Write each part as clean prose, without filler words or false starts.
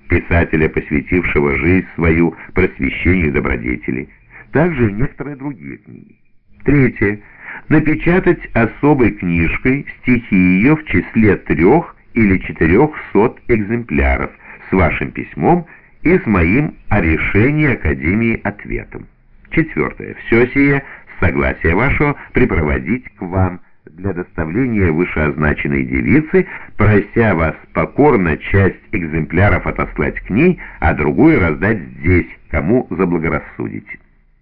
писателя, посвятившего жизнь свою просвещению добродетели, также и некоторые другие книги. Третье. Напечатать особой книжкой стихи ее в числе 3 или 400 экземпляров с вашим письмом и с моим о решении Академии ответом. Четвертое. Все сие с согласия вашего припроводить к вам для доставления вышеозначенной девицы, прося вас покорно часть экземпляров отослать к ней, а другую раздать здесь, кому заблагорассудите.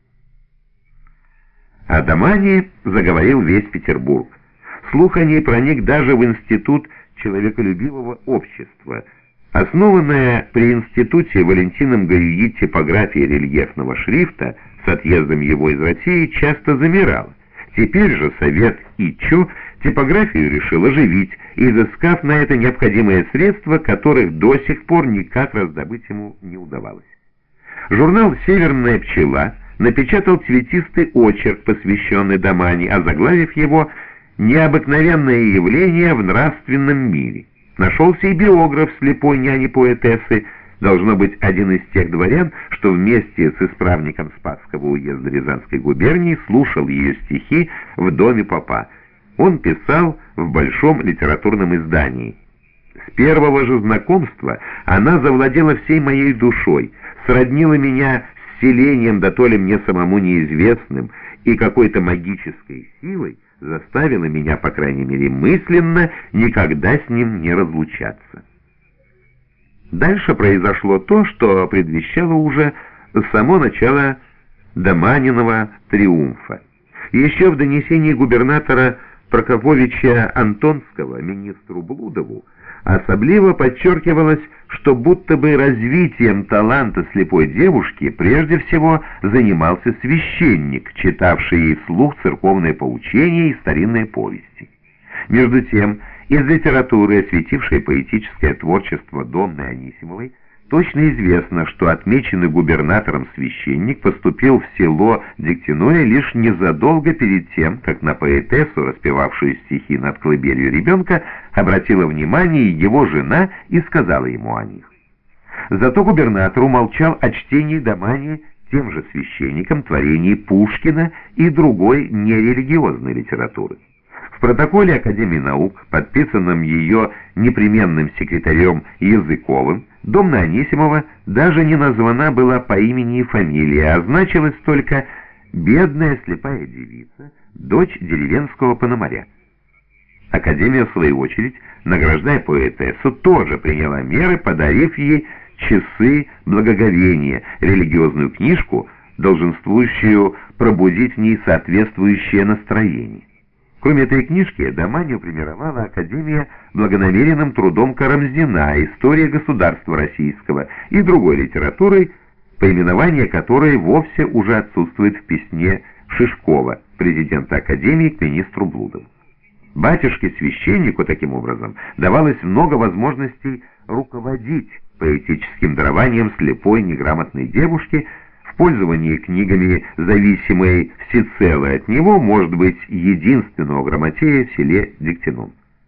О Домане заговорил весь Петербург. Слух о ней проник даже в институт человеколюбивого общества. Основанная при институте Валентином Гаюи типография рельефного шрифта с отъездом его из России часто замирала. Теперь же Совет ИЧО типографию решил оживить, изыскав на это необходимые средства, которых до сих пор никак раздобыть ему не удавалось. Журнал «Северная пчела» напечатал цветистый очерк, посвященный Домане, озаглавив его «Необыкновенное явление в нравственном мире». Нашелся и биограф слепой няни-поэтессы, должно быть один из тех дворян, что вместе с исправником Спасского уезда Рязанской губернии слушал ее стихи в доме попа. Он писал в большом литературном издании. С первого же знакомства она завладела всей моей душой, сроднила меня с селением, да то ли мне самому неизвестным, и какой-то магической силой заставила меня, по крайней мере мысленно, никогда с ним не разлучаться. Дальше произошло то, что предвещало уже само начало Доманиного триумфа. Еще в донесении губернатора Прокоповича Антонского министру Блудову особливо подчеркивалось, что будто бы развитием таланта слепой девушки прежде всего занимался священник, читавший ей вслух церковные поучения и старинные повести. Между тем, из литературы, осветившей поэтическое творчество Домны Анисимовой, точно известно, что отмеченный губернатором священник поступил в село Дегтяное лишь незадолго перед тем, как на поэтессу, распевавшую стихи над колыбелью ребенка, обратила внимание его жена и сказала ему о них. Зато губернатор умолчал о чтении Домани тем же священником творений Пушкина и другой нерелигиозной литературы. В протоколе Академии наук, подписанном ее непременным секретарем Языковым, Домна Анисимова даже не названа была по имени и фамилии, а значилась только «бедная слепая девица, дочь деревенского пономаря». Академия, в свою очередь, награждая поэтессу, тоже приняла меры, подарив ей часы благоговения, религиозную книжку, долженствующую пробудить в ней соответствующее настроение. Кроме этой книжки, Доманию премировала Академия благонамеренным трудом Карамзина «История государства российского» и другой литературой, поименование которой вовсе уже отсутствует в письме Шишкова, президента Академии, к министру Блудову. Батюшке-священнику, таким образом, давалось много возможностей руководить поэтическим дарованием слепой неграмотной девушки, в пользовании книгами, зависимой всецело от него, может быть, единственного грамотея в селе Дегтяном.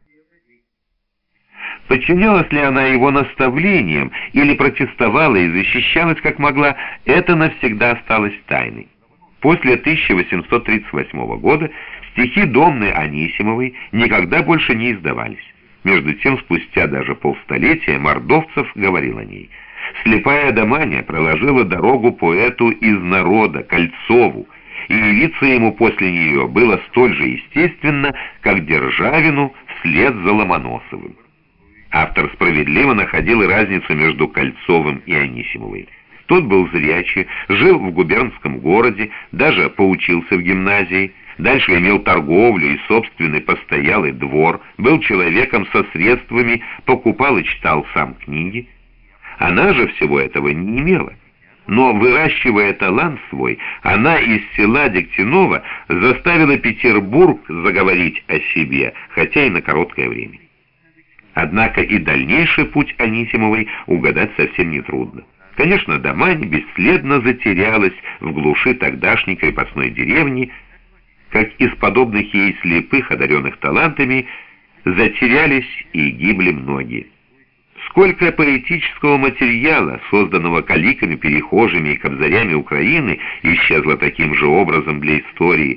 Подчинялась ли она его наставлениям или протестовала и защищалась как могла, это навсегда осталось тайной. После 1838 года стихи Домны Анисимовой никогда больше не издавались. Между тем, спустя даже полстолетия Мордовцев говорил о ней: «Слепая Доманя проложила дорогу поэту из народа, Кольцову, и явиться ему после нее было столь же естественно, как Державину вслед за Ломоносовым». Автор справедливо находил и разницу между Кольцовым и Анисимовой. Тот был зрячий, жил в губернском городе, даже поучился в гимназии, дальше имел торговлю и собственный постоялый двор, был человеком со средствами, покупал и читал сам книги. Она же всего этого не имела. Но, выращивая талант свой, она из села Дегтяного заставила Петербург заговорить о себе, хотя и на короткое время. Однако и дальнейший путь Анисимовой угадать совсем нетрудно. Конечно, Домань бесследно затерялась в глуши тогдашней крепостной деревни, как из подобных ей слепых, одаренных талантами, затерялись и гибли многие. Сколько поэтического материала, созданного каликами, перехожими и кобзарями Украины, исчезло таким же образом для истории,